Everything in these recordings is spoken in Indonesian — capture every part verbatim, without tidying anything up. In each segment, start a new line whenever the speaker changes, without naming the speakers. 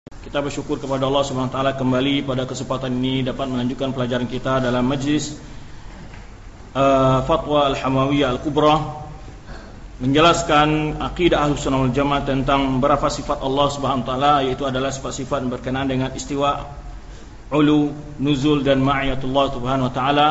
Kita bersyukur kepada Allah Subhanahu wa taala kembali pada kesempatan ini dapat melanjutkan pelajaran kita dalam majlis uh, Fatwa Al-Hamawiyah Al-Kubra, menjelaskan akidah Ahlussunnah wal Jamaah tentang beberapa sifat Allah Subhanahu wa taala, yaitu adalah sifat-sifat berkenaan dengan istiwa, ulu, nuzul dan ma'iyatullah Subhanahu wa taala.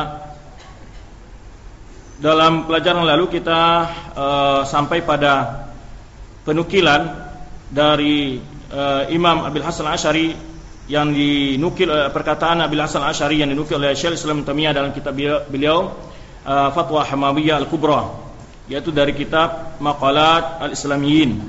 Dalam pelajaran lalu kita uh, sampai pada penukilan dari uh, Imam Abil Hasan Al-Asy'ari yang dinukil uh, perkataan Abil Hasan Al-Asy'ari yang dinukil oleh Syekh Islam Taimiyah dalam kitab beliau uh, Fatwa Hamawiyah Al-Kubra, yaitu dari kitab Maqalat Al-Islamiyyin.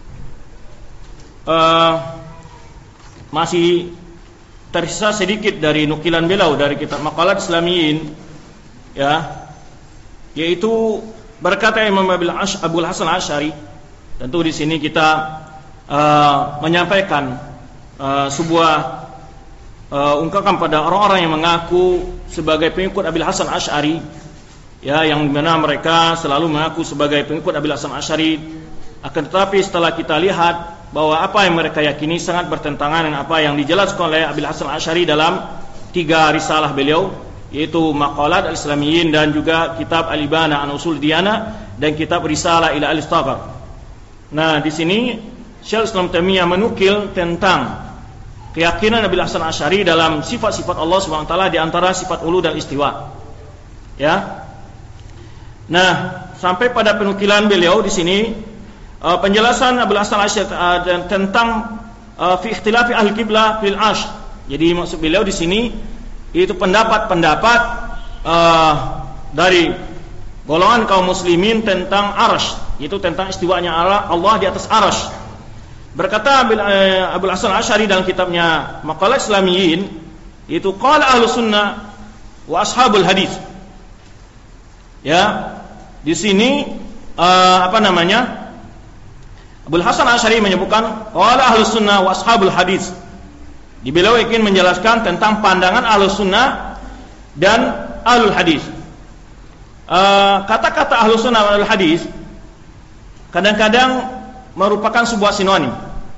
Uh, masih tersisa sedikit dari nukilan beliau dari kitab Maqalat Al-Islamiyyin, ya, yaitu berkata Imam Abil Hasan Al-Asy'ari. Tentu di sini kita uh, menyampaikan uh, sebuah uh, ungkapan pada orang-orang yang mengaku sebagai pengikut Abil Hasan Al-Asy'ari, ya, yang mana mereka selalu mengaku sebagai pengikut Abil Hasan Al-Asy'ari. Akan tetapi setelah kita lihat bahwa apa yang mereka yakini sangat bertentangan dengan apa yang dijelaskan oleh Abil Hasan Al-Asy'ari dalam tiga risalah beliau, yaitu Maqalat Al-Islamiyyin dan juga kitab Al-Ibana an Usul Diyana dan kitab Risalah ila Al-Istaghfar. Nah, di sini Syekh Islam Taimiyah menukil tentang keyakinan Abil Hasan Al-Asy'ari dalam sifat-sifat Allah Subhanahu wa taala, di antara sifat ulu dan istiwa. Ya. Nah, sampai pada penukilan beliau di sini uh, penjelasan Abil Hasan Al-Asy'ari uh, tentang uh, fi ikhtilafi ahli qiblah fil arsh. Jadi maksud beliau di sini itu pendapat-pendapat uh, dari golongan kaum muslimin tentang arsh, yaitu tentang istiwanya Allah di atas arsh. Berkata Abil Hasan Al-Asy'ari dalam kitabnya Maqalat Islamiyyin, yaitu qala ahlus sunnah wa ashabul hadis. Ya, di sini uh, apa namanya? Abil Hasan Al-Asy'ari menyebutkan qala ahlus sunnah wa ashabul hadis. Di beliau ingin menjelaskan tentang pandangan ahlus sunnah dan ahlul hadis. Uh, kata-kata ahlus sunnah dan ahlul hadis kadang-kadang merupakan sebuah sinonim.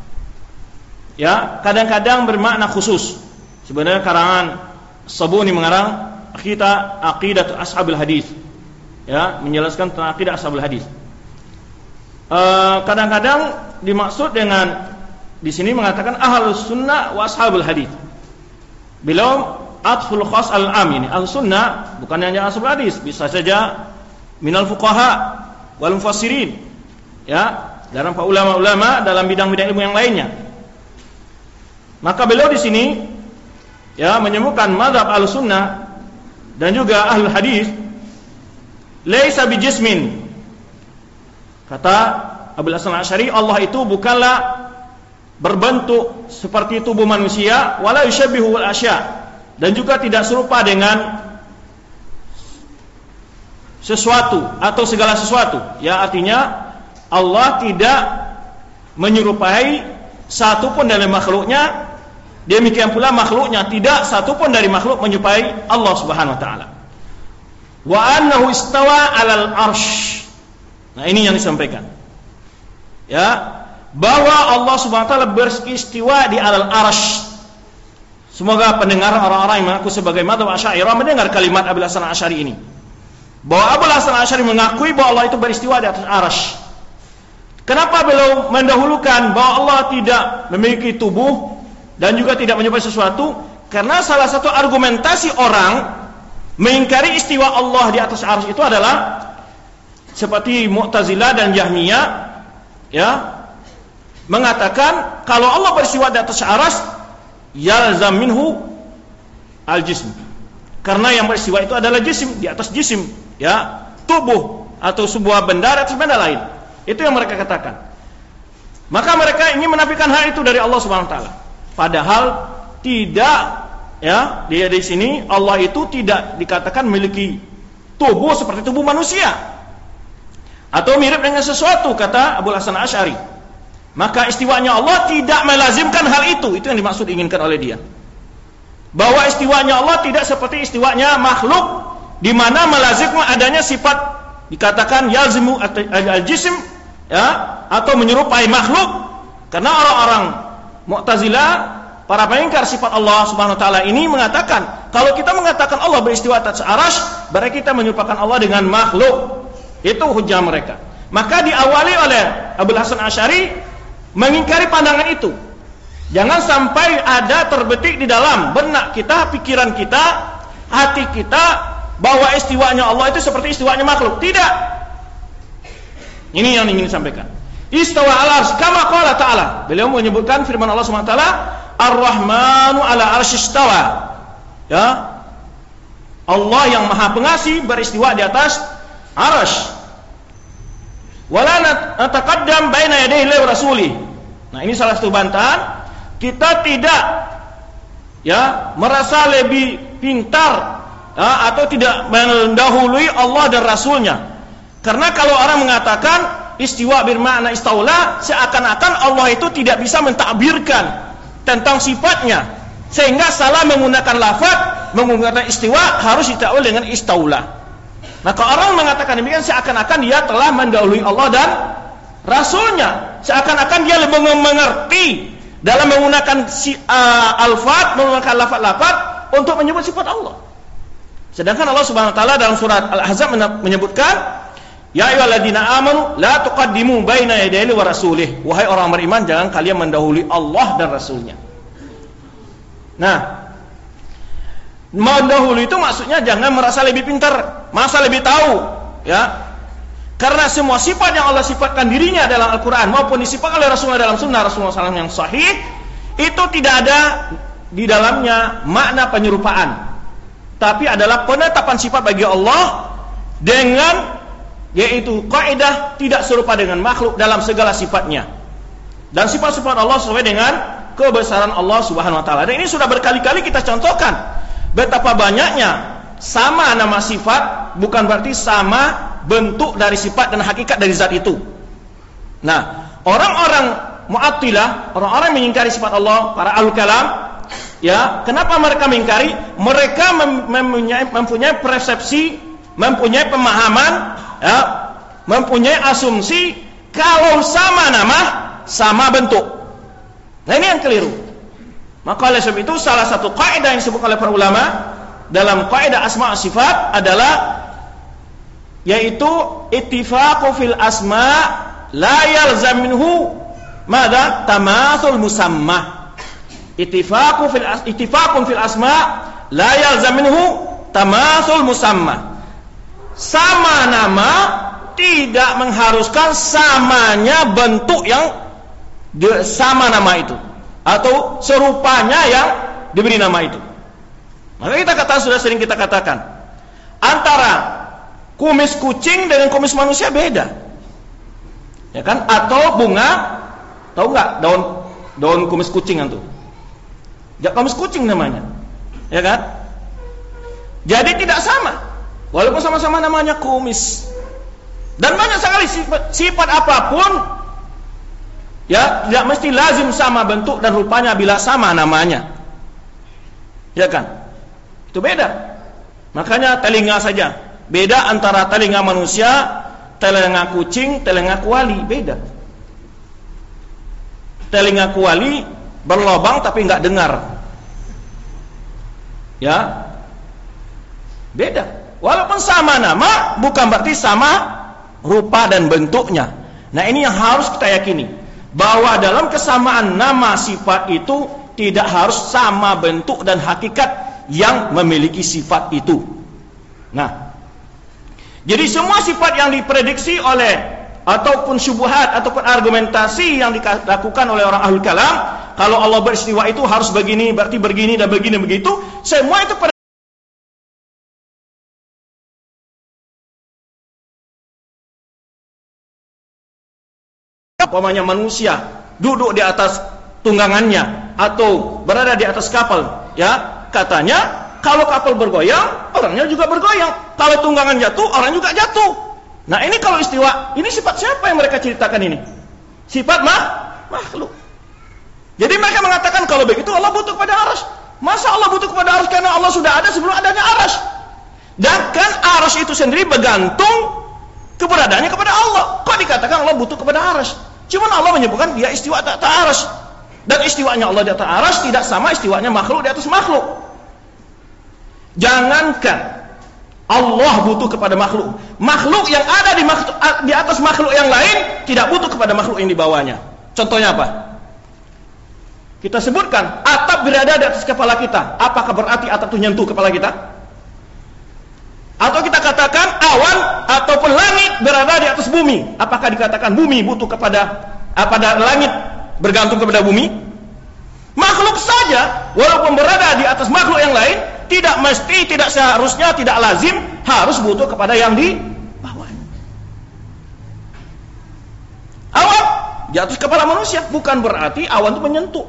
Ya, kadang-kadang bermakna khusus. Sebenarnya karangan Sabuni mengarang kita aqidah ashabul hadis. Ya, menjelaskan tentang aqidah ashabul hadis. Uh, kadang-kadang dimaksud dengan di sini mengatakan ahlus sunnah wa ashabul hadis. Beliau atful khas al-am, ini ahlus sunnah bukan hanya ashabul hadis, bisa saja minal fuqaha wal mufassirin, ya, dalam para ulama-ulama dalam bidang-bidang ilmu yang lainnya. Maka beliau di sini ya menyebutkan mazhab ahlus sunnah dan juga ahlul hadis laisa bijismin. Kata Abil Hasan Al-Asy'ari, Allah itu bukanlah berbentuk seperti tubuh manusia, wala yushabbihu al-asya, dan juga tidak serupa dengan sesuatu atau segala sesuatu. Ya, artinya Allah tidak menyerupai satu pun dari makhluknya, demikian pula makhluknya tidak satu pun dari makhluk menyerupai Allah Subhanahu wa taala. Wa annahu istawa 'alal arsy. Nah, ini yang disampaikan. Ya, bahwa Allah Subhanahu wa taala beristiwa di alal arsy. Semoga pendengar orang-orang yang mengaku sebagai mazhab Asy'ariyah mendengar kalimat Abil Hasan Al-Asy'ari ini. Bahwa Abil Hasan Al-Asy'ari mengakui bahwa Allah itu beristiwa di atas arsy. Kenapa beliau mendahulukan bahwa Allah tidak memiliki tubuh dan juga tidak menyerupai sesuatu? Karena salah satu argumentasi orang mengingkari istiwa Allah di atas arsy itu adalah seperti Mu'tazilah dan Jahmiyah, ya, mengatakan kalau Allah beristiwa di atas arsy yalzam minhu al-jism. Karena yang beristiwa itu adalah jisim, di atas jisim, ya, tubuh atau sebuah benda di atas benda lain. Itu yang mereka katakan. Maka mereka ingin menafikan hal itu dari Allah Subhanahu wa taala. Padahal tidak, ya, dia di sini Allah itu tidak dikatakan memiliki tubuh seperti tubuh manusia atau mirip dengan sesuatu, kata Abil Hasan Al-Asy'ari. Maka istiwanya Allah tidak melazimkan hal itu. Itu yang dimaksud inginkan oleh dia. Bahwa istiwanya Allah tidak seperti istiwanya makhluk, di mana melazimkan adanya sifat dikatakan yalzimu al-jism, ya, atau menyerupai makhluk. Karena orang-orang Mu'tazilah, para pengingkar sifat Allah Subhanahu wa taala ini mengatakan, kalau kita mengatakan Allah beristiwa atas arsy, berarti kita menyerupakan Allah dengan makhluk. Itu hujah mereka. Maka diawali oleh Abul Hasan Asy'ari mengingkari pandangan itu. Jangan sampai ada terbetik di dalam benak kita, pikiran kita, hati kita bahwa istiwanya Allah itu seperti istiwanya makhluk. Tidak. Ini yang ingin disampaikan. Istawa al-arsy kama qala ta'ala. Beliau menyebutkan firman Allah Subhanahu wa taala, Ar-Rahmanu 'ala arsy istawa. Ya. Allah yang Maha Pengasih beristiwa di atas arsy. Wala nataqaddam baina yadayhi wa rasulih. Nah, ini salah satu bantahan. Kita tidak ya merasa lebih pintar ya, atau tidak mendahului Allah dan Rasulnya. Karena kalau orang mengatakan istiwa bermakna istaula, seakan-akan Allah itu tidak bisa mentakbirkan tentang sifatnya, sehingga salah menggunakan lafaz, menggunakan istiwa harus ditakwil dengan istaula. Maka orang mengatakan demikian seakan-akan dia telah mendahului Allah dan Rasulnya, seakan-akan dia lebih mengerti dalam menggunakan si, uh, alfaz, menggunakan lafaz-lafaz untuk menyebut sifat Allah. Sedangkan Allah Subhanahu wa taala dalam surat Al-Ahzab menyebutkan, ya ayyuhalladzina amanu la tuqaddimu baina yadayi wa rasulih. Wahai orang beriman, jangan kalian mendahului Allah dan Rasulnya. Nah, mendahului itu maksudnya jangan merasa lebih pintar, merasa lebih tahu, ya. Karena semua sifat yang Allah sifatkan dirinya dalam Al-Quran maupun disifatkan oleh Rasulullah dalam sunnah Rasulullah shallallahu alaihi wasallam yang sahih, itu tidak ada di dalamnya makna penyerupaan, tapi adalah penetapan sifat bagi Allah dengan, yaitu kaidah tidak serupa dengan makhluk dalam segala sifatnya. Dan sifat-sifat Allah sesuai dengan kebesaran Allah Subhanahu wa taala. Dan ini sudah berkali-kali kita contohkan betapa banyaknya sama nama sifat bukan berarti sama bentuk dari sifat dan hakikat dari zat itu. Nah, orang-orang Mu'attilah, orang-orang mengingkari sifat Allah, para ahlul kalam, ya, kenapa mereka mengingkari? Mereka mem- mempunyai, mempunyai persepsi, mempunyai pemahaman, ya, mempunyai asumsi kalau sama nama, sama bentuk. Nah, ini yang keliru. Maka oleh sebab itu salah satu kaidah yang disebut oleh para ulama dalam kaidah asma' sifat adalah yaitu ittifaqu fil asma' la yalzam minhu madza tamathul musamma. Ittifaqu fil as- ittifaqun fil asma' la yalzam minhu tamathul musamma. Sama nama tidak mengharuskan samanya bentuk yang sama nama itu atau serupanya yang diberi nama itu. Maka kita kata sudah sering kita katakan, antara kumis kucing dengan kumis manusia beda, ya kan? Atau bunga, tahu nggak daun daun kumis kucing itu? Ya, kumis kucing namanya, ya kan? Jadi tidak sama, walaupun sama-sama namanya kumis. Dan banyak sekali sifat, sifat apapun, ya tidak mesti lazim sama bentuk dan rupanya bila sama namanya, ya kan? Itu beda. Makanya telinga saja. Beda antara telinga manusia, telinga kucing, telinga kuali, beda. Telinga kuali berlobang tapi nggak dengar, ya, beda. Walaupun sama nama, bukan berarti sama rupa dan bentuknya. Nah, ini yang harus kita yakini, bahwa dalam kesamaan nama sifat itu tidak harus sama bentuk dan hakikat yang memiliki sifat itu. Nah, jadi semua sifat yang diprediksi oleh ataupun syubhat ataupun argumentasi yang dilakukan oleh orang ahlul kalam, kalau Allah beristiwa itu harus begini, berarti begini dan begini begitu, semua itu umpamanya manusia duduk di atas tunggangannya atau berada di atas kapal, ya, katanya kalau kapal bergoyang, orangnya juga bergoyang. Kalau tunggangan jatuh, orang juga jatuh. Nah, ini kalau istiwa, ini sifat siapa yang mereka ceritakan ini? Sifat mah makhluk. Jadi mereka mengatakan kalau begitu Allah butuh kepada arsy. Masa Allah butuh kepada arsy? Karena Allah sudah ada sebelum adanya arsy. Dan kan arsy itu sendiri bergantung keberadaannya kepada Allah. Kok dikatakan Allah butuh kepada arsy? Cuma Allah menyebutkan dia istiwa atas arsy. Dan istiwanya Allah di atas arsy tidak sama istiwanya makhluk di atas makhluk. Jangankan Allah butuh kepada makhluk, makhluk yang ada di, makhluk, di atas makhluk yang lain tidak butuh kepada makhluk yang di bawahnya. Contohnya apa? Kita sebutkan atap berada di atas kepala kita. Apakah berarti atap itu nyentuh kepala kita? Atau kita katakan awan ataupun langit berada di atas bumi. Apakah dikatakan bumi butuh kepada apa pada langit bergantung kepada bumi? Makhluk saja walaupun berada di atas makhluk yang lain tidak mesti, tidak seharusnya, tidak lazim harus butuh kepada yang di bawahnya. Awan di atas kepala manusia bukan berarti awan itu menyentuh.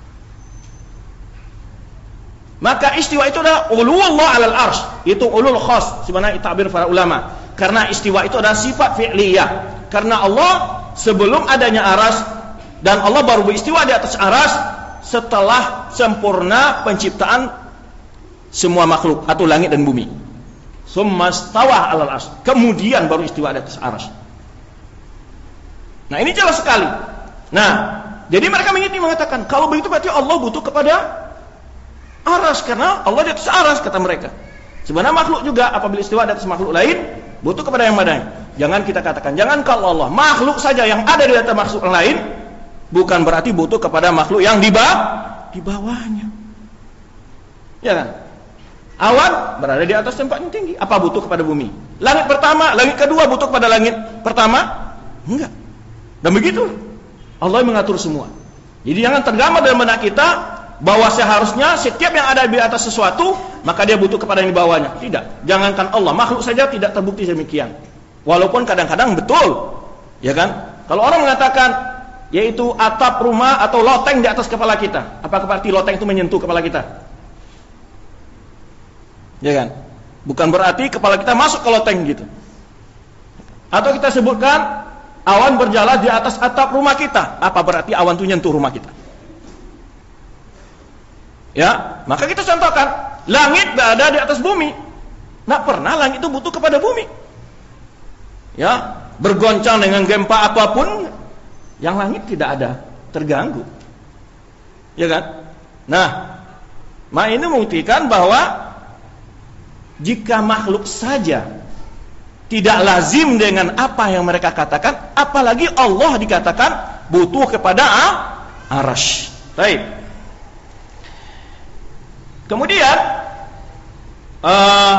Maka istiwa itu adalah uluwullah alal arsy. Itu ulul khas sebenarnya takbir para ulama. Karena istiwa itu adalah sifat fi'liyah. Karena Allah sebelum adanya arsy dan Allah baru beristiwa di atas arsy setelah sempurna penciptaan semua makhluk atau langit dan bumi. Summa stawa alal arsy. Kemudian baru istiwa di atas arsy. Nah, ini jelas sekali. Nah, jadi mereka mengatakan kalau begitu berarti Allah butuh kepada aras, karena Allah di atas aras, kata mereka. Sebenarnya makhluk juga apabila istiwa di atas makhluk lain butuh kepada yang lain. Jangan kita katakan, jangan kalau Allah makhluk saja yang ada di atas makhluk lain bukan berarti butuh kepada makhluk yang di bawah di bawahnya. Ya kan? Awan berada di atas tempat yang tinggi, apa butuh kepada bumi? Langit pertama, langit kedua butuh kepada langit pertama? Enggak. Dan begitu Allah mengatur semua. Jadi jangan tergambar dalam benak kita bahwa seharusnya setiap yang ada di atas sesuatu maka dia butuh kepada yang di bawahnya. Tidak. Jangankan Allah, makhluk saja tidak terbukti demikian. Walaupun kadang-kadang betul, ya kan? Kalau orang mengatakan yaitu atap rumah atau loteng di atas kepala kita, apakah berarti loteng itu menyentuh kepala kita? Ya kan? Bukan berarti kepala kita masuk ke loteng gitu. Atau kita sebutkan awan berjalan di atas atap rumah kita, apa berarti awan itu nyentuh rumah kita? Ya, maka kita contohkan langit berada di atas bumi. Nak pernah langit itu butuh kepada bumi. Ya, bergoncang dengan gempa apapun, yang langit tidak ada terganggu. Ya kan? Nah, maka ini membuktikan bahwa jika makhluk saja tidak lazim dengan apa yang mereka katakan, apalagi Allah dikatakan butuh kepada arsy. Baik. Kemudian uh,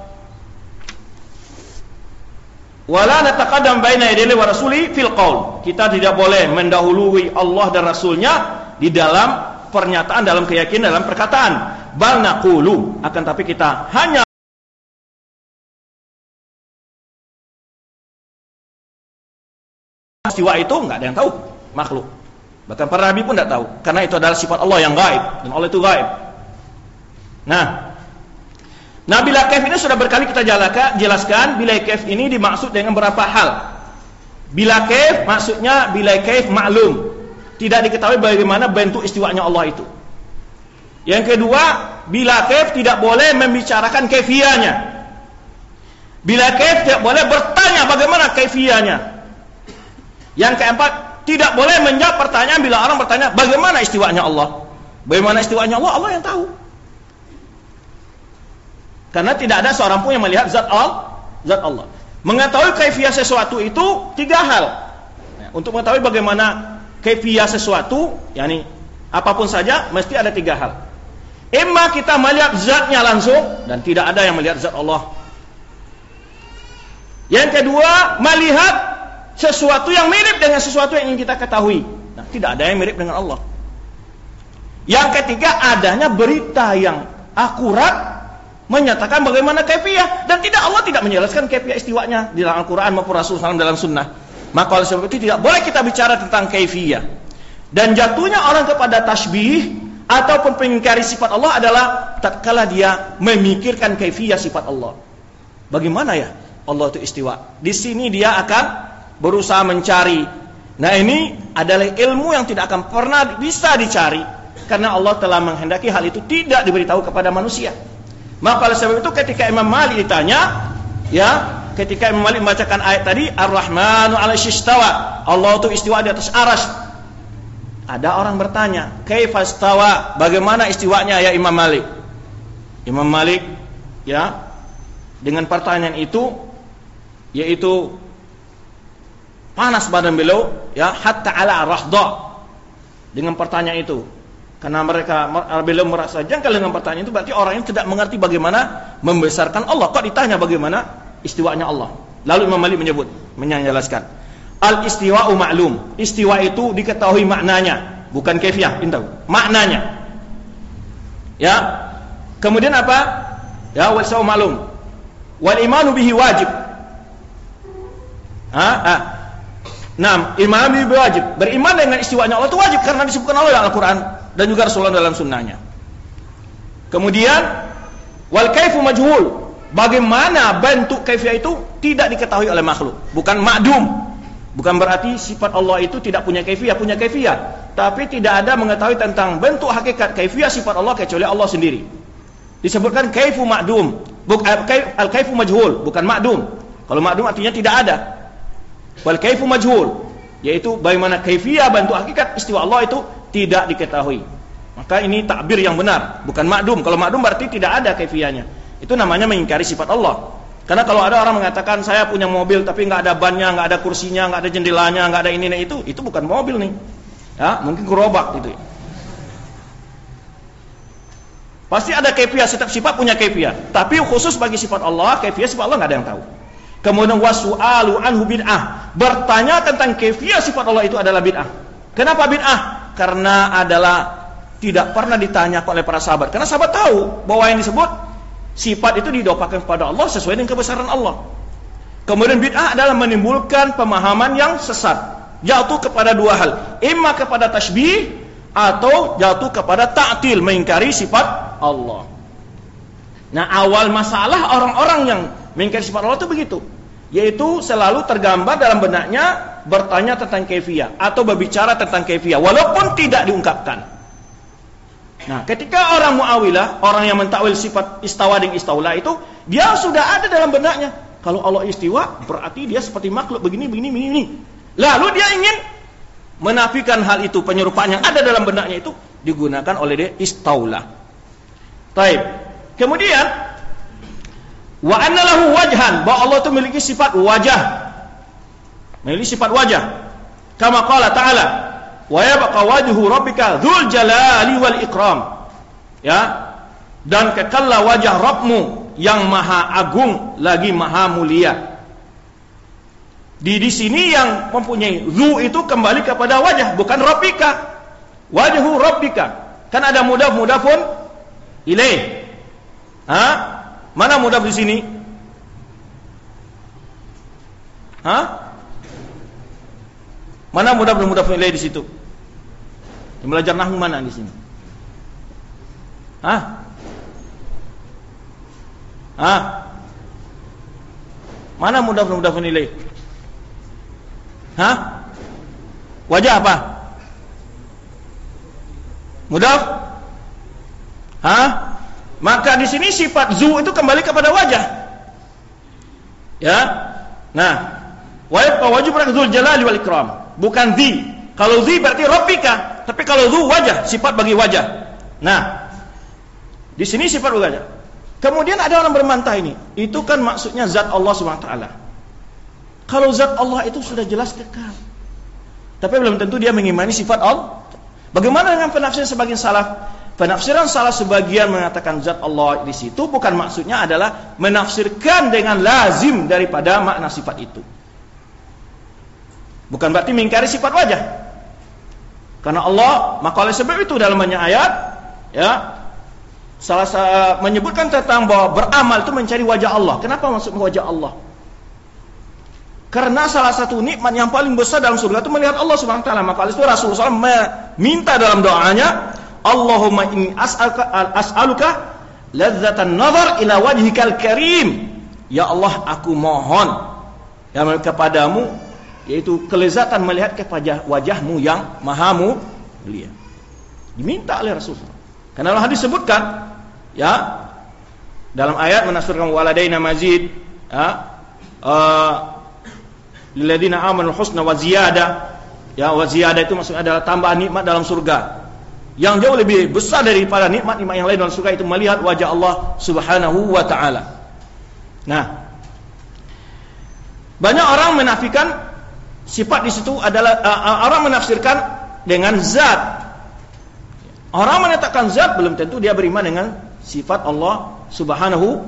wala nataqaddam baina yadayhi wa rasuli fil qaul. Kita tidak boleh mendahului Allah dan Rasulnya di dalam pernyataan, dalam keyakinan, dalam perkataan. Bal naqulu, akan tapi kita hanya istiwa itu enggak ada yang tahu, makhluk. Bahkan para nabi pun enggak tahu, karena itu adalah sifat Allah yang gaib dan Allah itu gaib. Nah, nah bila kaif ini sudah berkali kita jelaskan, bila kaif ini dimaksud dengan beberapa hal. Bila kaif maksudnya bila kaif maklum, tidak diketahui bagaimana bentuk istiwanya Allah itu. Yang kedua, bila kaif tidak boleh membicarakan kaifiyahnya. Bila kaif tidak boleh bertanya bagaimana kaifiyahnya. Yang keempat, tidak boleh menjawab pertanyaan bila orang bertanya bagaimana istiwanya Allah. Bagaimana istiwanya Allah, Allah yang tahu. Karena tidak ada seorang pun yang melihat zat Allah, zat Allah. Mengetahui kaifiyah sesuatu itu tiga hal. Nah, untuk mengetahui bagaimana kaifiyah sesuatu, yakni apapun saja, mesti ada tiga hal. Imma kita melihat zatnya langsung, dan tidak ada yang melihat zat Allah. Yang kedua, melihat sesuatu yang mirip dengan sesuatu yang ingin kita ketahui. Nah, tidak ada yang mirip dengan Allah. Yang ketiga, adanya berita yang akurat menyatakan bagaimana kaifiyah, dan tidak Allah tidak menjelaskan kaifiyah istiwanya di dalam Al-Quran maupun Rasulullah dalam Sunnah. Maka oleh sebab itu tidak boleh kita bicara tentang kaifiyah. Dan jatuhnya orang kepada tasbih ataupun mengingkari sifat Allah adalah tatkala dia memikirkan kaifiyah sifat Allah. Bagaimana ya Allah itu istiwa? Di sini dia akan berusaha mencari. Nah, ini adalah ilmu yang tidak akan pernah bisa dicari, karena Allah telah menghendaki hal itu tidak diberitahu kepada manusia. Maka oleh sebab itu ketika Imam Malik ditanya, ya, ketika Imam Malik membacakan ayat tadi, Ar-Rahmanu 'alasy istawa, Allah itu istiwa di atas arsy. Ada orang bertanya, kaifa istawa? Bagaimana istiwanya ya Imam Malik? Imam Malik ya dengan pertanyaan itu yaitu panas badan beliau ya hatta ala rahda dengan pertanyaan itu. Karena mereka beliau merasa janggal dengan pertanyaan itu, berarti orang yang tidak mengerti bagaimana membesarkan Allah. Kok ditanya bagaimana istiwanya Allah? Lalu Imam Malik menyebut, menjelaskan. Al-istiwa'u ma'lum. Istiwa itu diketahui maknanya, bukan kaifiah, tahu. Maknanya. Ya. Kemudian apa? Ya, wal istiwa'u ma'lum. Wal imanu bihi wajib. Ah, ah. Naam, iman bihi wajib. Beriman dengan istiwanya Allah itu wajib karena disebutkan Allah dalam Al-Qur'an dan juga Rasulullah dalam sunnahnya. Kemudian wal kaifu majhul. Bagaimana bentuk kaifiah itu tidak diketahui oleh makhluk, bukan ma'dum. Bukan berarti sifat Allah itu tidak punya kaifiah, punya kaifiah, tapi tidak ada mengetahui tentang bentuk hakikat kaifiah sifat Allah kecuali Allah sendiri. Disebutkan kaifu ma'dum, al kaifu majhul, bukan ma'dum. Kalau ma'dum artinya tidak ada. Wal kaifu majhul, yaitu bagaimana kaifiah bentuk hakikat istiwa Allah itu tidak diketahui. Maka ini takbir yang benar, bukan ma'dum. Kalau ma'dum berarti tidak ada kaifiahnya. Itu namanya mengingkari sifat Allah. Karena kalau ada orang mengatakan saya punya mobil tapi nggak ada bannya, nggak ada kursinya, nggak ada jendelanya, nggak ada ini, itu, itu bukan mobil nih. Ya, mungkin gerobak gitu. Pasti ada kaifiah, setiap sifat punya kaifiah. Tapi khusus bagi sifat Allah, kaifiah sifat Allah nggak ada yang tahu. Kemudian wasu'alu anhu bid'ah. Bertanya tentang kaifiah sifat Allah itu adalah bid'ah. Kenapa bid'ah? Karena adalah tidak pernah ditanya oleh para sahabat. Karena sahabat tahu bahwa yang disebut sifat itu didopakan kepada Allah sesuai dengan kebesaran Allah. Kemudian bid'ah adalah menimbulkan pemahaman yang sesat, jatuh kepada dua hal, imma kepada tasbih atau jatuh kepada ta'til, mengingkari sifat Allah. Nah, awal masalah orang-orang yang mengingkari sifat Allah itu begitu, yaitu selalu tergambar dalam benaknya bertanya tentang kaifiah atau berbicara tentang kaifiah walaupun tidak diungkapkan. Nah, ketika orang Mu'awilah, orang yang mentakwil sifat istawa dan istaula itu, dia sudah ada dalam benaknya. Kalau Allah istiwa, berarti dia seperti makhluk begini, begini, begini. Lalu dia ingin menafikan hal itu, penyerupaan yang ada dalam benaknya itu digunakan oleh dia istaula. Taib. Kemudian, wa anna lahu wajhan, bahwa Allah itu memiliki sifat wajah. Memiliki sifat wajah. Kama qala ta'ala, wa yabqa wajhu rabbika dzul jalali wal ikram. Ya. Dan kekallah wajah Rabbmu yang maha agung lagi maha mulia. Di di sini yang mempunyai dzu itu kembali kepada wajah, bukan rabbika. Wajhu rabbika. Kan ada mudaf mudafun ilaih. Ha? Mana mudaf di sini? Ha? Mana mudaf dan mudafun ilaih di situ? Yang belajar nahwu mana di sini? Hah? Hah? Mana mudaf dan mudafun ilaih? Hah? Wajah apa? Mudaf? Hah? Maka di sini sifat zu itu kembali kepada wajah. Ya. Nah, wa yabqa wajhu dzul jalali wal ikram, bukan dzi. Kalau dzi berarti rabbika, tapi kalau zu wajah, sifat bagi wajah. Nah, di sini sifat wajah. Kemudian ada orang berbantah ini, itu kan maksudnya zat Allah Subhanahu wa taala. Kalau zat Allah itu sudah jelas kekal. Tapi belum tentu dia mengimani sifat Allah. Bagaimana dengan penafsiran sebagian salaf? Penafsiran salah sebagian mengatakan zat Allah di situ bukan maksudnya adalah menafsirkan dengan lazim daripada makna sifat itu. Bukan berarti mengingkari sifat wajah. Karena Allah, maka oleh sebab itu dalam banyak ayat, ya, salah satu menyebutkan tentang bahwa beramal itu mencari wajah Allah. Kenapa maksud wajah Allah? Karena salah satu nikmat yang paling besar dalam surga itu melihat Allah Subhanahu wa taala. Maka oleh itu Rasulullah shallallahu alaihi wasallam meminta dalam doanya, Allahumma inni as'aluka as'aluka ladzatan nazar ila wajhikal karim. Ya Allah, aku mohon ya kepadamu yaitu kelezatan melihat kepada wajahmu yang maha mulia. Diminta oleh Rasulullah. Karena Allah disebutkan ya dalam ayat menafsirkan waladaina mazid, ya, uh, lilladzina amanu husna wa ziyadah, Ya, wa ziyadah itu maksudnya adalah tambahan nikmat dalam surga. Yang jauh lebih besar daripada nikmat-nikmat yang lain dalam surga itu melihat wajah Allah Subhanahu wa taala. Nah, banyak orang menafikan sifat di situ adalah uh, orang menafsirkan dengan zat. Orang menetapkan zat belum tentu dia beriman dengan sifat Allah Subhanahu.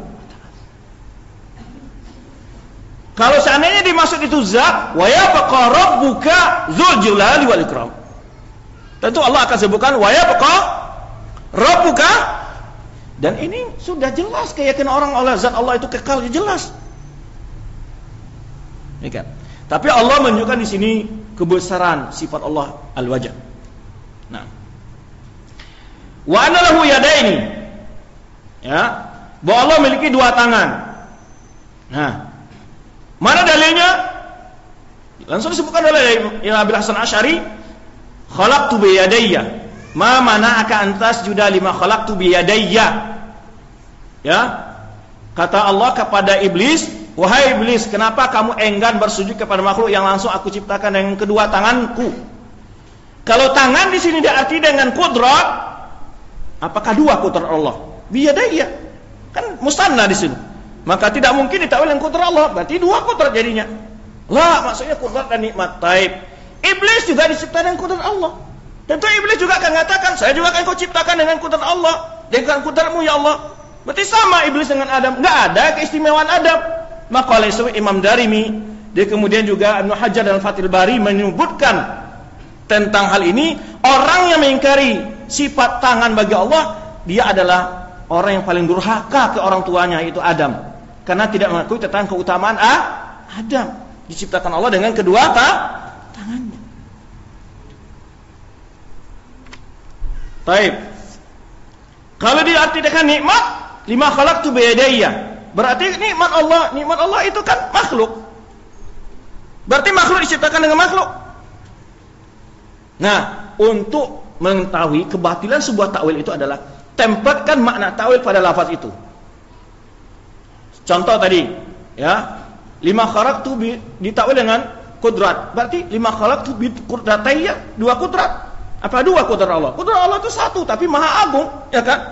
Kalau seandainya dimaksud itu zat, wa yabqa rabbuka dzul jalali wal ikram. Tentu Allah akan sebutkan wa yabqa rabbuka, dan ini sudah jelas keyakinan orang oleh zat Allah itu kekal, jelas. Ini kan. Tapi Allah menunjukkan di sini kebesaran sifat Allah al-wajh. Nah, wa anna lahu yadaini. Ya, bahwa Allah memiliki dua tangan. Nah, mana dalilnya? Langsung disebutkan oleh Imam Abil Hasan Asy'ari, khalaqtu bi yadayya ma mana'aka an tasjuda lima khalaqtu bi yadayya. Ya, kata Allah kepada iblis, wahai iblis, kenapa kamu enggan bersujud kepada makhluk yang langsung aku ciptakan dengan kedua tanganku? Kalau tangan di sini diarti dengan kudrat, apakah dua kudrat Allah? Biyadayya, kan mustanna di sini. Maka tidak mungkin ditakwil dengan kudrat Allah, berarti dua kudrat jadinya. Lah, maksudnya kudrat dan nikmat. Taib. Iblis juga diciptakan dengan kudrat Allah. Tentu iblis juga akan mengatakan, saya juga akan kau ciptakan dengan kudrat Allah, dengan kudratmu ya Allah. Berarti sama iblis dengan Adam, enggak ada keistimewaan Adam. Maka oleh sebab Imam Darimi, dia kemudian juga Ibnu Hajar dalam Fathul Bari menyebutkan tentang hal ini, orang yang mengingkari sifat tangan bagi Allah, dia adalah orang yang paling durhaka ke orang tuanya, yaitu Adam, karena tidak mengakui tentang keutamaan ah, Adam diciptakan Allah dengan kedua ta tangannya. Baik. Kalau diartikan nikmat, lima khalaqtu bi yadayya, berarti nikmat Allah, nikmat Allah itu kan makhluk. Berarti makhluk diciptakan dengan makhluk. Nah, untuk mengetahui kebatilan sebuah takwil itu adalah tempatkan makna takwil pada lafaz itu. Contoh tadi, ya, lima khalaqtu bi ditakwil dengan kudrat. Berarti lima khalaqtu bi qudratayya, dua kudrat. Apa dua kudrat Allah? Kudrat Allah itu satu tapi maha agung, ya kan?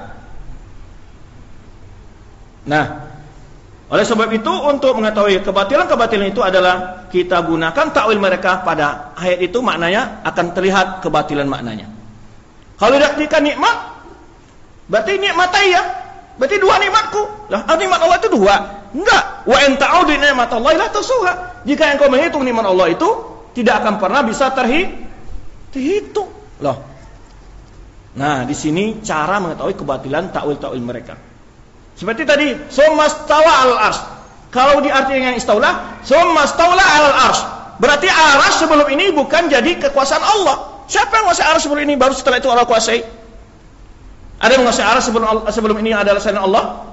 Nah, oleh sebab itu untuk mengetahui kebatilan-kebatilan itu adalah kita gunakan takwil mereka pada ayat itu, maknanya akan terlihat kebatilan maknanya. Kalau diartikan nikmat, berarti nikmatayya, berarti dua nikmatku. Lah, nikmat Allah itu dua? Enggak. Wa in ta'udu ni'matallahi la tuhsuha. Jika engkau menghitung nikmat Allah itu, tidak akan pernah bisa terhi terhitung. Loh. Nah, di sini cara mengetahui kebatilan takwil-takwil mereka. Seperti tadi, summa stawa 'alal arsy. Kalau diartikan yang istaula, summa staula 'alal arsy. Berarti arsy sebelum ini bukan jadi kekuasaan Allah. Siapa yang menguasai arsy sebelum ini, baru setelah itu Allah kuasai? Ada yang menguasai arsy sebelum sebelum ini adalah selain Allah?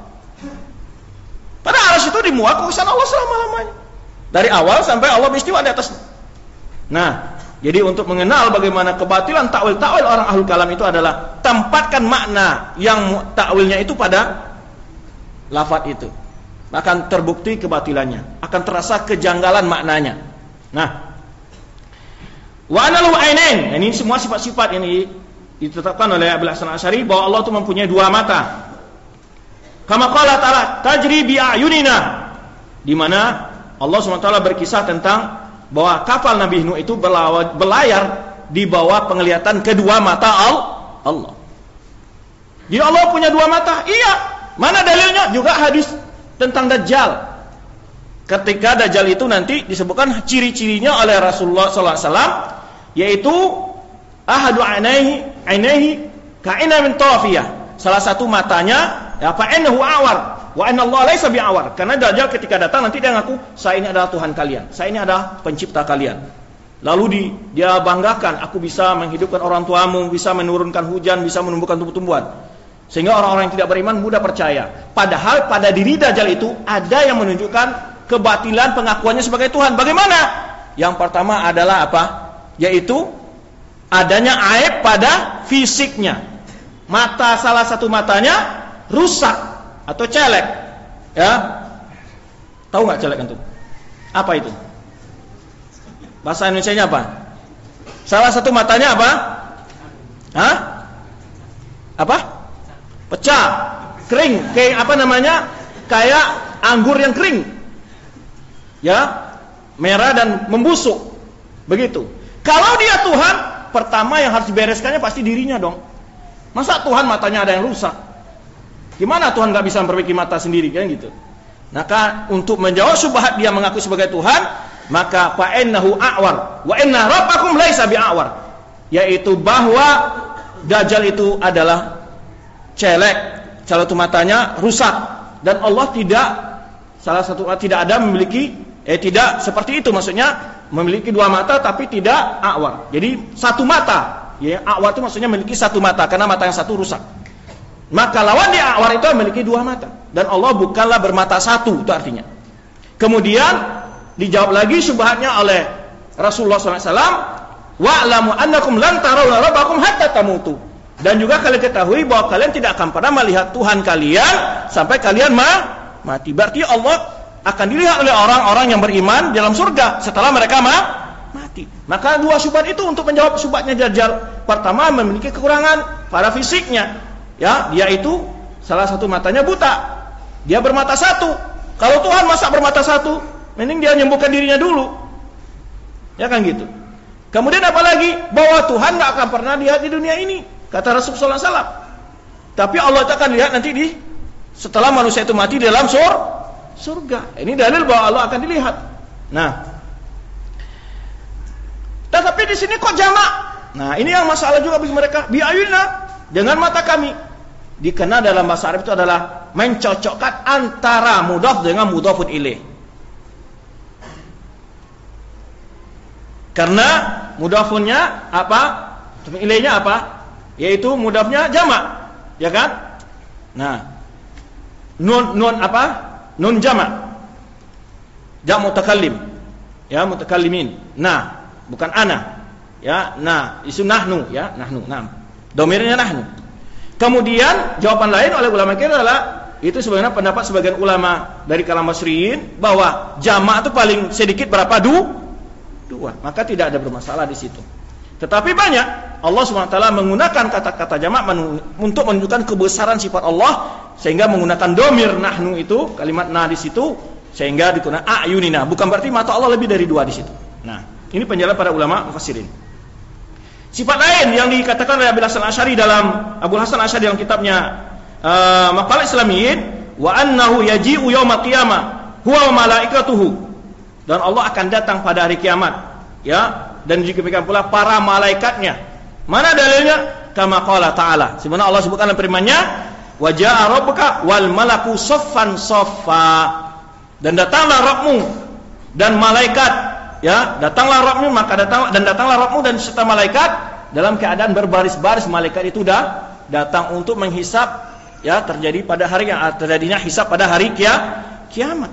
Pada arsy itu dimuat kekuasaan Allah selama-lamanya. Dari awal sampai Allah beristiwa di atasnya. Nah, jadi untuk mengenal bagaimana kebatilan takwil-takwil orang ahlul kalam itu adalah tempatkan makna yang takwilnya itu pada lafaz itu, akan terbukti kebatilannya, akan terasa kejanggalan maknanya. Nah, wa analu ainain, ini semua sifat-sifat ini ditetapkan oleh Abil Hasan Asy'ari bahwa Allah itu mempunyai dua mata. Kama qala ta'ala tajri bi ayunina, di mana Allah subhanahu wa taala berkisah tentang bahwa kapal Nabi Nuh itu berlayar di bawah penglihatan kedua mata Allah. Jadi Allah punya dua mata? Iya. Mana dalilnya? Juga hadis tentang Dajjal. Ketika Dajjal itu nanti disebutkan ciri-cirinya oleh Rasulullah sallallahu alaihi wasallam, yaitu ahadu ainaihi ainaihi ka'ina min tawafiyah. Salah satu matanya ya fa'innahu awar wa inna Allah laisa bi'awar. Karena Dajjal ketika datang nanti dia ngaku, saya ini adalah Tuhan kalian, saya ini adalah pencipta kalian. Lalu di, dia banggakan, aku bisa menghidupkan orang tuamu, bisa menurunkan hujan, bisa menumbuhkan tumbuh-tumbuhan. Sehingga orang-orang yang tidak beriman mudah percaya. Padahal pada diri Dajjal itu ada yang menunjukkan kebatilan pengakuannya sebagai Tuhan. Bagaimana? Yang pertama adalah apa? Yaitu adanya aib pada fisiknya. Mata salah satu matanya rusak atau celek. Ya. Tahu nggak celek itu? Apa itu? Bahasa Indonesianya apa? Salah satu matanya apa? Hah? Apa? Pecah, kering, kayak apa namanya? Kayak anggur yang kering. Ya, merah dan membusuk. Begitu. Kalau dia Tuhan, pertama yang harus dibereskannya pasti dirinya dong. Masa Tuhan matanya ada yang rusak? Gimana Tuhan gak bisa memperbaiki mata sendiri kan gitu? Maka untuk menjawab syubhat dia mengaku sebagai Tuhan, maka fa innahu a'war wa inna rabbakum laisa bi'awar, yaitu bahwa Dajjal itu adalah celek, calon matanya rusak, dan Allah tidak salah satu tidak ada memiliki eh tidak seperti itu, maksudnya memiliki dua mata tapi tidak a'war. Jadi satu mata, ya a'war itu maksudnya memiliki satu mata karena mata yang satu rusak. Maka lawan di a'war itu memiliki dua mata, dan Allah bukanlah bermata satu, itu artinya. Kemudian dijawab lagi syubhatnya oleh Rasulullah shallallahu alaihi wasallam, wa'lamu annakum lan tarawna rabbakum hatta tamutu. Dan juga kalian ketahui bahwa kalian tidak akan pernah melihat Tuhan kalian sampai kalian ma mati. Berarti Allah akan dilihat oleh orang-orang yang beriman dalam surga setelah mereka ma mati. Maka dua syubhat itu untuk menjawab syubhatnya Dajjal. Pertama, memiliki kekurangan pada fisiknya. Ya, dia itu salah satu matanya buta. Dia bermata satu. Kalau Tuhan masa bermata satu? Mending dia menyembuhkan dirinya dulu. Ya kan gitu. Kemudian apalagi bahwa Tuhan nggak akan pernah lihat di dunia ini. Kata Rasulullah sallallahu alaihi wasallam. Tapi Allah itu akan lihat nanti di setelah manusia itu mati di dalam sur, surga. Ini dalil bahwa Allah akan dilihat. Nah, tetapi di sini kok jamak? Nah, ini yang masalah juga bagi mereka. Bi'ayunna, dengan mata kami. Dikenal dalam bahasa Arab itu adalah mencocokkan antara mudhaf dengan mudhafun ilaih. Karena mudhafunnya apa? Ilaihnya apa? Yaitu mudhafnya jamak, ya kan? Nah, nun nun apa? Nun jamak. Jam mutakallim. Ya, mutakallimin. Nah, bukan ana. Ya, nah, isu nahnu, ya, nahnu. Nah, domirnya nahnu. Kemudian jawaban lain oleh ulama kita adalah itu sebenarnya pendapat sebagian ulama dari kalangan Basriyin bahwa jamak itu paling sedikit berapa? Du? Dua. Maka tidak ada bermasalah di situ. Tetapi banyak Allah subhanahu wa taala menggunakan kata-kata jamak untuk menunjukkan kebesaran sifat Allah, sehingga menggunakan domir nahnu itu, kalimat nah di situ, sehingga digunakan a'yunina, bukan berarti mata Allah lebih dari dua di situ. Nah, ini penjelasan para ulama mufassirin. Sifat lain yang dikatakan oleh Abu Hasan Asy'ari dalam Abu Hasan Asy'ari dalam kitabnya uh, Maqalat Islamiyyin, wa annahu yaji'u yaumal qiyamah huwa wa malaikatuhu, dan Allah akan datang pada hari kiamat, ya, dan demikian pula para malaikatnya. Mana dalilnya? Kama qala ta'ala, sebenarnya Allah sebutkan dalam firman-Nya, wa jaa'a rabbuka wal malaku saffan saffa, dan datanglah Rabbmu dan malaikat, ya, datanglah Rabbmu, maka datang dan datanglah Rabbmu dan serta malaikat dalam keadaan berbaris-baris. Malaikat itu dah datang untuk menghisap, ya, terjadi pada hari yang terjadinya hisab pada hari kia, kiamat.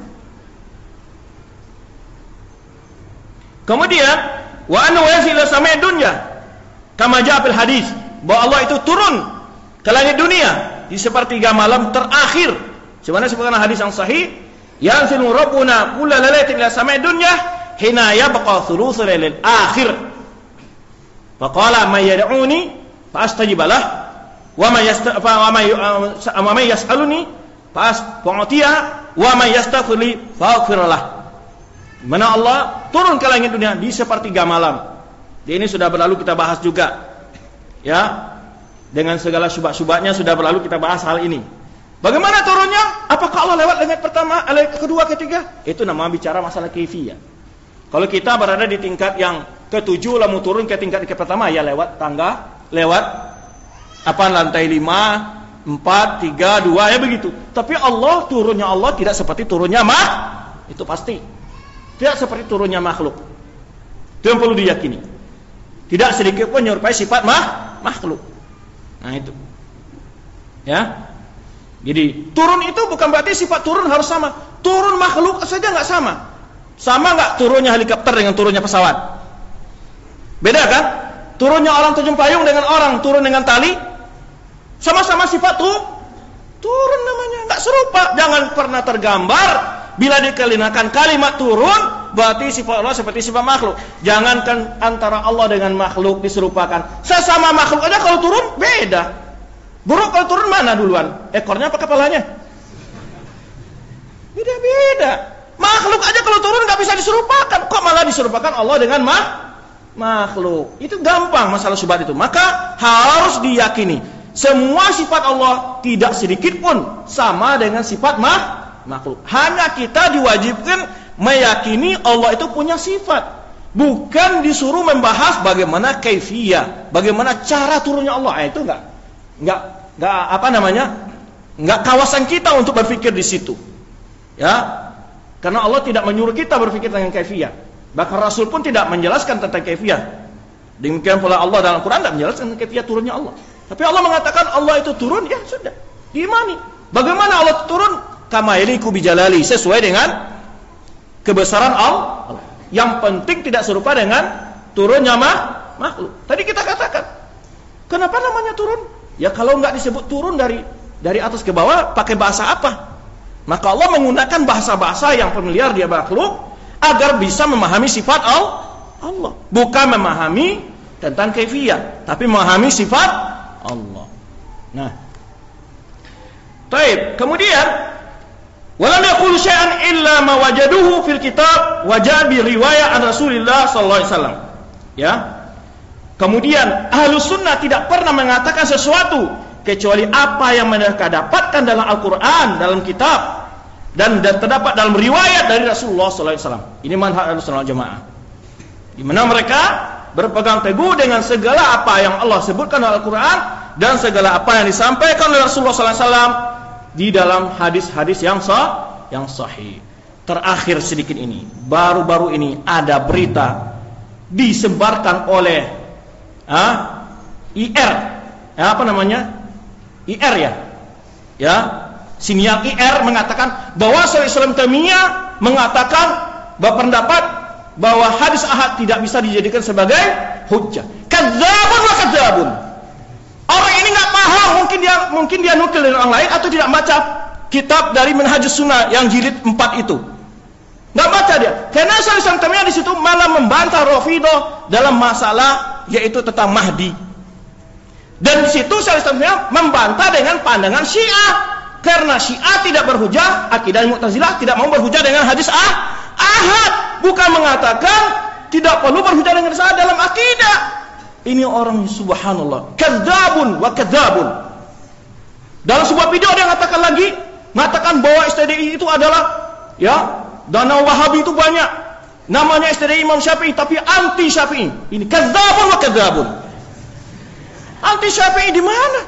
Kemudian wa annahu yanzilu ila samai dunya kama jaa fil hadis, bahwa Allah itu turun ke langit dunia di sepertiga malam terakhir, sebagaimana disebutkan hadis yang sahih, yanzilu rabbuna kulla lailatin ila samai dunya hina yabqa thuluthul lailil akhir faqala may yad'uni fa astajib lah wa may yastafa wa may wa may yas'aluni fa as'utiya wa may yastaghfir li fa aghfir lah. Mana Allah turun ke langit dunia di sepertiga malam. Ini sudah berlalu kita bahas juga, ya, dengan segala syubhat-syubhatnya sudah berlalu kita bahas hal ini. Bagaimana turunnya? Apakah Allah lewat langit pertama, langit kedua, ketiga? Itu namanya bicara masalah kaifiyah. Kalau kita berada di tingkat yang ketujuh, lalu turun ke tingkat ke pertama, ya lewat tangga, lewat apa lantai lima, empat, tiga, dua, ya begitu. Tapi Allah, turunnya Allah tidak seperti turunnya mah, itu pasti. Tidak seperti turunnya makhluk. Itu yang perlu diyakini. Tidak sedikit pun menyerupai sifat mah, makhluk. Nah itu, ya. Jadi turun itu bukan berarti sifat turun harus sama. Turun makhluk saja nggak sama. Sama nggak turunnya helikopter dengan turunnya pesawat? Beda kan? Turunnya orang terjun payung dengan orang turun dengan tali, sama-sama sifat tuh turun namanya, nggak serupa. Jangan pernah tergambar bila dikelinakan kalimat turun berarti sifat Allah seperti sifat makhluk. Jangankan antara Allah dengan makhluk diserupakan, sesama makhluk aja kalau turun beda. Burung kalau turun mana duluan? Ekornya apa kepalanya? Beda-beda. Makhluk aja kalau turun nggak bisa diserupakan. Kok malah diserupakan Allah dengan mak makhluk? Itu gampang masalah syubhat itu. Maka harus diyakini semua sifat Allah tidak sedikit pun sama dengan sifat mah makhluk. Hanya kita diwajibkan meyakini Allah itu punya sifat, bukan disuruh membahas bagaimana kaifiyah, bagaimana cara turunnya Allah. Eh, itu enggak enggak enggak apa namanya? Enggak kawasan kita untuk berpikir di situ. Ya. Karena Allah tidak menyuruh kita berpikir dengan kaifiyah. Bahkan Rasul pun tidak menjelaskan tentang kaifiyah. Demikian pula Allah dalam Quran tidak menjelaskan tentang kaifiyah turunnya Allah. Tapi Allah mengatakan Allah itu turun, ya sudah, diimani. Bagaimana Allah turun? Kama yaliqu bijalali, sesuai dengan kebesaran Allah. Yang penting tidak serupa dengan turunnya mah makhluk. Tadi kita katakan, kenapa namanya turun? Ya kalau nggak disebut turun dari dari atas ke bawah, pakai bahasa apa? Maka Allah menggunakan bahasa-bahasa yang familiar dia makhluk agar bisa memahami sifat Allah, bukan memahami tentang kaifiyah, tapi memahami sifat Allah. Nah, taib. Kemudian, walam yaqulu syai'an illa ma wajaduhu fil kitab wa ja'a bi riwayah an Rasulillah sallallahu alaihi wasallam. Ya. Kemudian Ahlus Sunnah tidak pernah mengatakan sesuatu kecuali apa yang mereka dapatkan dalam Al-Quran, dalam kitab, dan terdapat dalam riwayat dari Rasulullah sallallahu alaihi wasallam. Ini manhaj Ahlus Sunnah wal Jamaah, di mana mereka berpegang teguh dengan segala apa yang Allah sebutkan dalam Al-Quran dan segala apa yang disampaikan oleh Rasulullah sallallahu alaihi wasallam di dalam hadis-hadis yang sah, yang sahih. Terakhir sedikit ini, baru-baru ini ada berita disebarkan oleh ah, I R, ya, apa namanya? I R ya, ya, siniar I R mengatakan bahwa Syaikhul Islam Taimiyah mengatakan berpendapat bahwa hadis ahad tidak bisa dijadikan sebagai hujjah. Kadzabun wa kadzabun. Orang ini nggak paham, mungkin dia mungkin dia nukil dari orang lain atau tidak baca kitab dari Minhajus Sunnah yang jilid empat itu. Nggak baca dia. Karena Syaikhul Islam Taimiyah di situ malah membantah Rafidhah dalam masalah yaitu tentang Mahdi. Dan di situ Syaikhul Islam Taimiyah membantah dengan pandangan Syiah. Karena Syiah tidak berhujah, akidah Mu'tazilah tidak mau berhujah dengan hadis ah, ahad, bukan mengatakan tidak perlu berhujah dengan hadis ahad dalam akidah. Ini orang subhanallah, kadzabun wa kadzabun. Dalam sebuah video dia mengatakan lagi, mengatakan bahwa S T D I itu adalah ya, dana Wahabi itu banyak. Namanya S T D I Imam Syafi'i tapi anti Syafi'i. Ini kadzabun wa kadzabun. Anti Syafi'i di mana?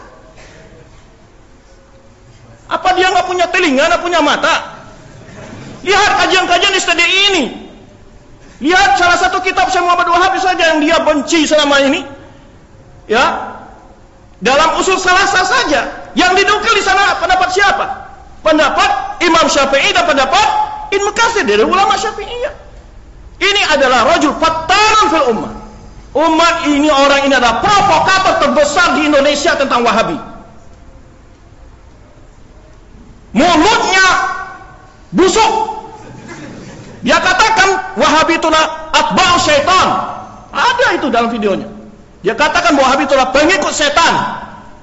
Apa dia nggak punya telinga, nggak punya mata? Lihat kajian-kajian S T D I ini. Lihat salah satu kitab Syekh Muhammad Wahab saja yang dia benci selama ini. Ya, dalam usul salasa saja yang didukil di sana pendapat siapa? Pendapat Imam Syafi'i dan pendapat Ibnu Katsir dari ulama Syafi'iyah. Ini adalah rajul fattanun fil ummah. Umat ini, orang ini adalah provokator terbesar di Indonesia tentang Wahabi. Mulutnya busuk. Dia katakan Wahabi itulah atba'u syaitan. Ada itu dalam videonya. Dia katakan Wahabi itulah pengikut setan.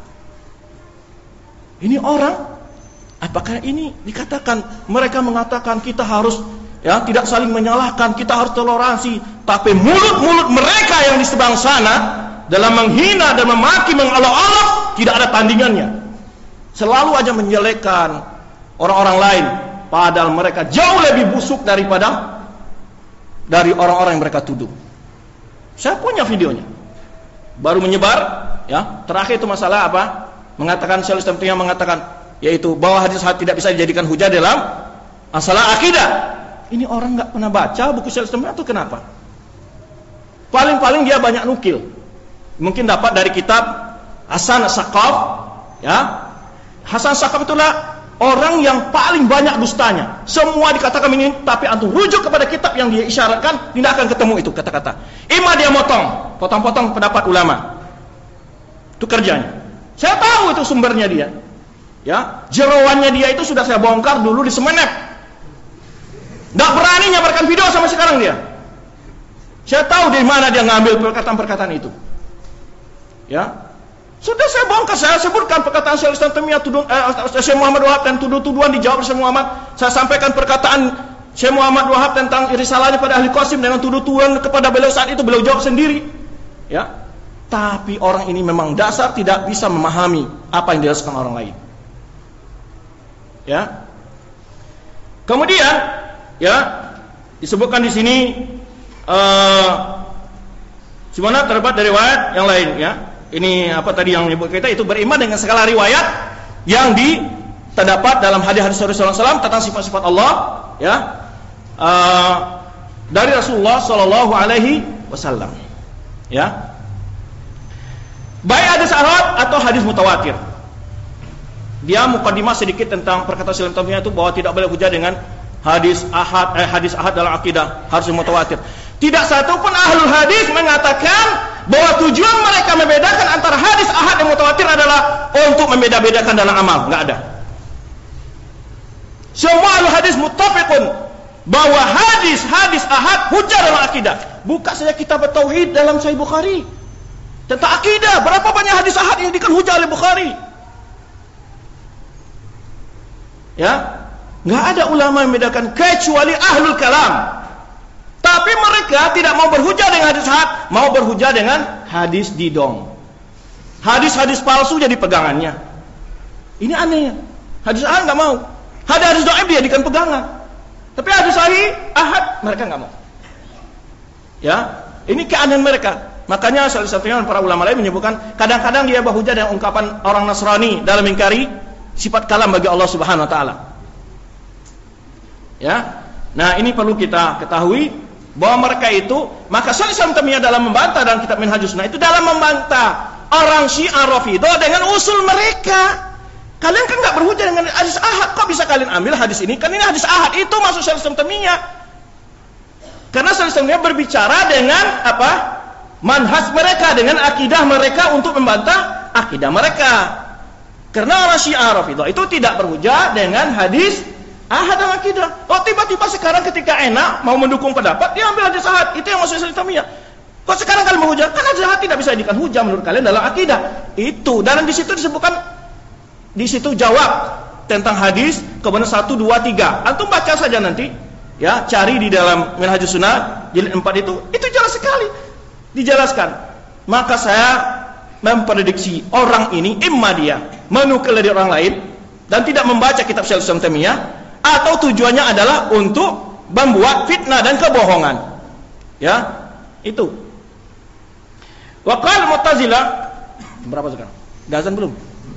Ini orang, apakah ini dikatakan, mereka mengatakan kita harus ya tidak saling menyalahkan, kita harus toleransi, tapi mulut-mulut mereka yang di sebelah sana dalam menghina dan memaki, mengalok-alok tidak ada tandingannya. Selalu aja menjelekkan orang-orang lain, padahal mereka jauh lebih busuk daripada dari orang-orang yang mereka tuduh. Saya punya videonya, baru menyebar. Ya, terakhir itu masalah apa? Mengatakan Syaikhul Islam Taimiyah mengatakan, yaitu bahwa hadis ahad tidak bisa dijadikan hujah dalam masalah akidah. Ini orang nggak pernah baca buku Syaikhul Islam Taimiyah, itu kenapa? Paling-paling dia banyak nukil, mungkin dapat dari kitab Hasan As-Saqaf. Ya, Hasan As-Saqaf itulah orang yang paling banyak dustanya. Semua dikatakan ini, tapi antum rujuk kepada kitab yang dia isyaratkan, tidak akan ketemu itu kata-kata. Ima dia motong, potong-potong pendapat ulama. Itu kerjanya. Saya tahu itu sumbernya dia. Ya, jeroannya dia itu sudah saya bongkar dulu di Semenep. Tidak berani nyabarkan video sampai sekarang dia. Saya tahu dari mana dia ngambil perkataan-perkataan itu. Ya, sudah saya bongkar, saya sebutkan perkataan Syekh Islam Taimiyah, eh, Syekh Muhammad Wahab, dan tuduh-tuduhan dijawab Syekh Muhammad. Saya sampaikan perkataan Syekh Muhammad Wahab tentang risalahnya pada Ahli Qasim dengan tuduh-tuduhan kepada beliau saat itu, beliau jawab sendiri. Ya, tapi orang ini memang dasar tidak bisa memahami apa yang dirasakan orang lain. Ya, kemudian ya disebutkan di sini. Uh, Sebenarnya terdapat dari riwayat yang lain, ya. Ini apa tadi yang menyebut kita itu beriman dengan segala riwayat yang di terdapat dalam hadis-hadis Rasulullah shallallahu alaihi wasallam tentang sifat-sifat Allah, ya, uh, dari Rasulullah Shallallahu Alaihi Wasallam, ya. Baik hadis ahad atau hadis mutawatir. Dia mukadimah sedikit tentang perkataan Syekh Taimiyah itu bahwa tidak boleh hujah dengan hadis ahad, eh, hadis ahad dalam akidah, harus mutawatir. Tidak satu pun ahlul hadis mengatakan bahwa tujuan mereka membedakan antara hadis ahad dan mutawatir adalah untuk membeda-bedakan dalam amal. Enggak ada. Semua ahlul hadis muttafiqun bahwa hadis-hadis ahad hujjah dalam akidah. Buka saja kitab tauhid dalam Sahih Bukhari tentang akidah, berapa banyak hadis ahad yang dijadikan hujjah oleh Bukhari. Ya, enggak ada ulama yang membedakan kecuali ahlul kalam. Tapi mereka tidak mau berhujah dengan hadis ahad, mau berhujah dengan hadis didong. Hadis-hadis palsu jadi pegangannya. Ini aneh. Hadis ahad nggak mau. Hadis dhaif dia dijadikan pegangan. Tapi hadis sahih ahad mereka nggak mau. Ya, ini keanehan mereka. Makanya salah satunya para ulama lain menyebutkan kadang-kadang dia berhujah dengan ungkapan orang Nasrani dalam mengingkari sifat kalam bagi Allah Subhanahu Wa Taala. Ya, nah ini perlu kita ketahui. Bahwa mereka itu, maka Syekh Islam Taimiyah dalam membantah dalam kitab Minhajus Sunnah itu dalam membantah orang Syiah Rafidhah dengan usul mereka. Kalian kan nggak berhujah dengan hadis ahad, kok bisa kalian ambil hadis ini? Kan ini hadis ahad, itu masuk Syekh Islam Taimiyah. Karena Syekh Islam Taimiyah berbicara dengan apa? Manhaj mereka, dengan akidah mereka untuk membantah akidah mereka. Karena orang Syiah Rafidhah itu tidak berhujah dengan hadis ahad dan akidah. Oh, tiba-tiba sekarang ketika enak mau mendukung pendapat, dia ambil hadis ahad. Itu yang maksud Syekh Taimiyah. Kok sekarang kalian menghujah? Kan hadis ahad tidak bisa dijadikan hujah menurut kalian dalam akidah. Itu. Dan di situ disebutkan, di situ jawab tentang hadis kebenaran satu, dua, tiga. Antum baca saja nanti, ya, cari di dalam Minhajus Sunnah jilid empat itu, itu jelas sekali dijelaskan. Maka saya memprediksi orang ini imma dia menukil dari orang lain dan tidak membaca kitab Syekh Islam Taimiyah, atau tujuannya adalah untuk membuat fitnah dan kebohongan. Ya, itu. Waqal Mu'tazilah, berapa sekarang? Gazan belum?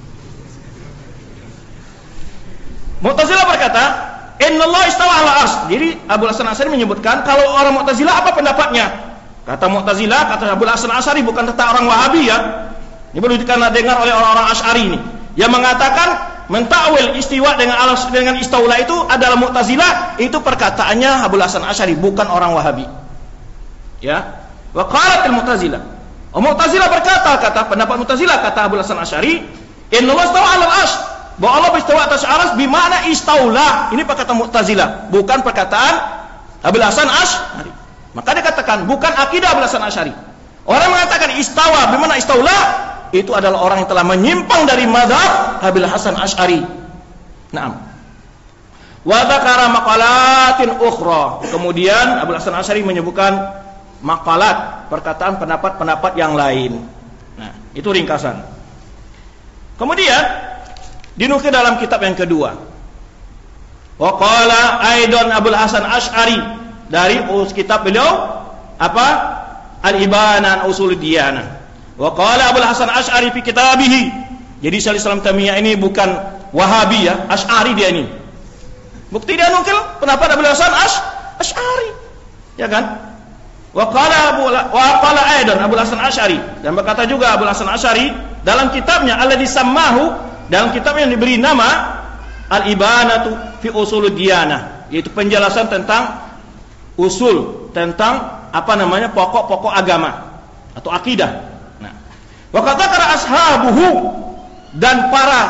Mu'tazilah berkata, "Innallaha istawa 'ala arsy." Jadi Abu Hasan Asy'ari menyebutkan kalau orang Mu'tazilah apa pendapatnya? Kata Mu'tazilah, kata Abu Hasan Asy'ari, bukan tentang orang Wahabi ya. Ini perlu didengar oleh orang-orang Asy'ari ini yang mengatakan mentakwil istiwa dengan alas dengan istaula itu adalah Mu'tazilah, itu perkataannya Abu Hasan Asy'ari, bukan orang Wahabi. Ya. Wa qalatil Mu'tazilah. Oh, Mu'tazilah berkata, kata pendapat Mu'tazilah, kata Abu Hasan Asy'ari, "Innallaha istawa 'alal 'arsy." Bahwa Allah beristiwa atas arsy bermakna istaula. Ini perkataan Mu'tazilah, bukan perkataan Abu Hasan Asy'ari. Maka dia katakan bukan akidah Abu Hasan Asy'ari. Orang mengatakan istawa bermakna istaula, itu adalah orang yang telah menyimpang dari mazhab Abil Hasan Asy'ari. Naam. Wa dzakara maqalatin ukhra. Kemudian Abil Hasan Asy'ari menyebutkan maqalat, perkataan pendapat-pendapat yang lain. Nah, itu ringkasan. Kemudian dinukil dalam kitab yang kedua. Wa qala aidan Abil Hasan Asy'ari, dari kitab beliau apa? Al-Ibana an Ushul Diyanah. Wa qala Abu Hasan Asy'ari fi kitabih. Jadi Syekh Islam Taimiyah ini bukan Wahabi ya, Asy'ari dia ini. Bukti dia nukil pendapat Abu Hasan Asy'ari. Ya kan? Wa qala Abu wa qala aidan Abu Hasan Asy'ari, dan berkata juga Abu Hasan Asy'ari dalam kitabnya alladzi sammahu, dalam kitab yang diberi nama Al-Ibanatu fi Ushul Diyanah, yaitu penjelasan tentang usul, tentang apa namanya pokok-pokok agama atau akidah. Nah, wa qad dzakara ashabuhu, dan para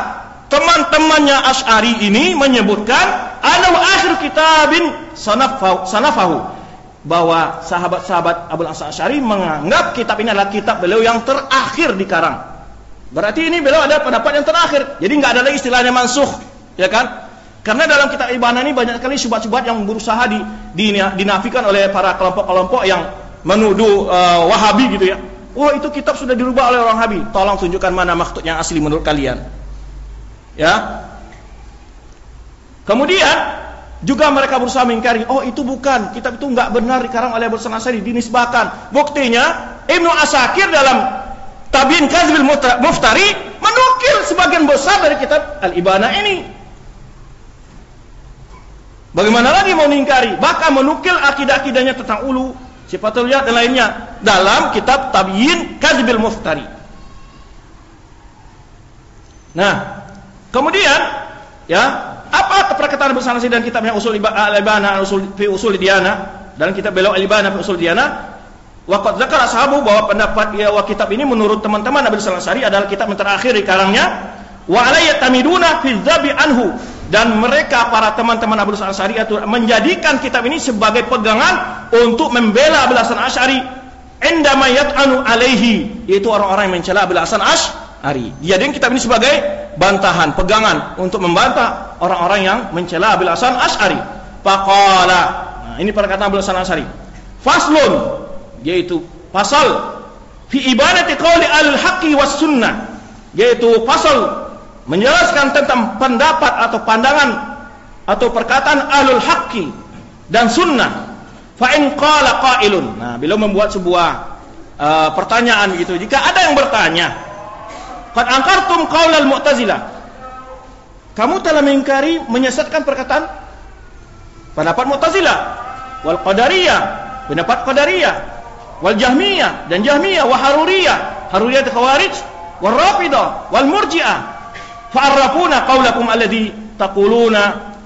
teman-temannya Asy'ari ini menyebutkan anau akhir kitabin sanafahu, sanafahu bahwa sahabat-sahabat Abul Hasan Asy'ari menganggap kitab ini adalah kitab beliau yang terakhir dikarang. Berarti ini beliau ada pendapat yang terakhir. Jadi nggak ada lagi istilahnya mansukh, ya kan? Karena dalam kitab Ibanah ini banyak sekali syubhat-syubhat yang berusaha di, di, dinafikan oleh para kelompok-kelompok yang menuduh uh, Wahabi gitu ya. Oh, itu kitab sudah dirubah oleh orang Wahabi. Tolong tunjukkan mana maksud yang asli menurut kalian. Ya. Kemudian juga mereka berusaha mengingkari, oh itu bukan, kitab itu enggak benar dikarang oleh Abul Hasan Asy'ari, dinisbahkan. Buktinya Ibnu Asakir dalam Tabyin Kadzbil Muftari menukil sebagian besar dari kitab Al-Ibanah ini. Bagaimana lagi mau mengingkari? Bahkan menukil akidah-akidahnya tentang ulu, sifatul zat dan lainnya dalam kitab Tabyin Kadzbil Muftari. Nah, kemudian ya, apa perkataan Abul Hasan Asy'ari dan kitabnya Usul Al-Ibanah, Usul fi Usul Diyanah, dalam kitab beliau Al-Ibanah fi Usul Diyanah, waqad dzakara ashabu bahwa pendapat ya wa kitab ini menurut teman-teman Abul Hasan Asy'ari adalah kitab yang terakhir di karangnya, wa alayya tamiduna fi dzabi anhu, dan mereka para teman-teman Abul Hasan Asy'ari itu menjadikan kitab ini sebagai pegangan untuk membela Abul Hasan Asy'ari indama yat'anu alaihi, yaitu orang-orang yang mencela Abul Hasan Asy'ari. Dijadikan kitab ini sebagai bantahan, pegangan untuk membantah orang-orang yang mencela Abul Hasan Asy'ari. Faqala, nah ini perkataan Abul Hasan Asy'ari, faslun, yaitu pasal fi ibadati qauli alul haqqi was sunnah, yaitu pasal menjelaskan tentang pendapat atau pandangan atau perkataan ahlul haqqi dan sunnah. Fa in qala qailun, nah beliau membuat sebuah uh, pertanyaan begitu. Jika ada yang bertanya, qad angkartum qaulal mu'tazilah, kamu telah mengingkari, menyesatkan perkataan pendapat Mu'tazilah, wal qadariyah, pendapat qadariyah, wal jahmiyah dan jahmiyah, wa haruriyah, haruriyah khawarij, wal rafidah, wal murji'ah. Fa'arrafuna qaulakum alladhi taquluna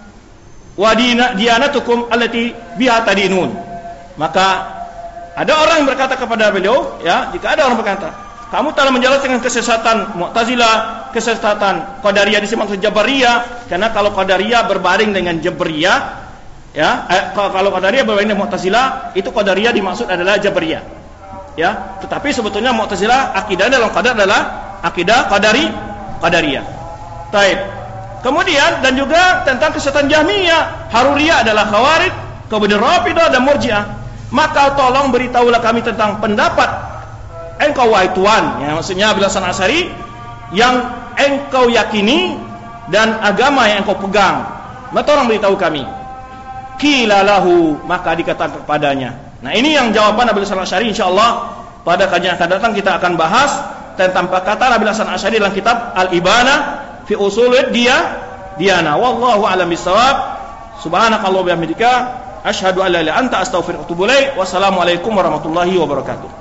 wa diyanatukum allati biha tadinun. Maka ada orang yang berkata kepada beliau, ya, jika ada orang berkata, kamu telah menjelaskan kesesatan Mu'tazilah, kesesatan Qadariyah, di sini maksud Jabariyah, karena kalau Qadariyah berbaring dengan Jabariyah, ya, eh, kalau Qadariyah berbaring dengan Mu'tazilah, itu Qadariyah dimaksud adalah Jabariyah. Ya, tetapi sebetulnya Mu'tazilah akidahnya dalam qadar adalah akidah Qadari Qadariyah. Taib. Kemudian dan juga tentang kesesatan Jahmiyah, Haruriyah adalah Khawarij, kemudian Rafidah dan Murji'ah. Maka tolong beritahulah kami tentang pendapat engkau wahai Tuhan, ya, maksudnya Abul Hasan Asy'ari, yang engkau yakini dan agama yang engkau pegang. Maka tolong beritahu kami. Qila lahu, maka dikatakan kepadanya. Nah, ini yang jawaban Abul Hasan Asy'ari, insyaallah pada kajian akan datang kita akan bahas tentang perkataan Abul Hasan Asy'ari dalam kitab Al-Ibanah fi usulid dia diana. Wallahu a'lam bissawab. Subhanakallahumma wa bihamdika asyhadu an la ilaha illa anta astaghfiruka wa atubu ilaik. Wassalamualaikum warahmatullahi wabarakatuh.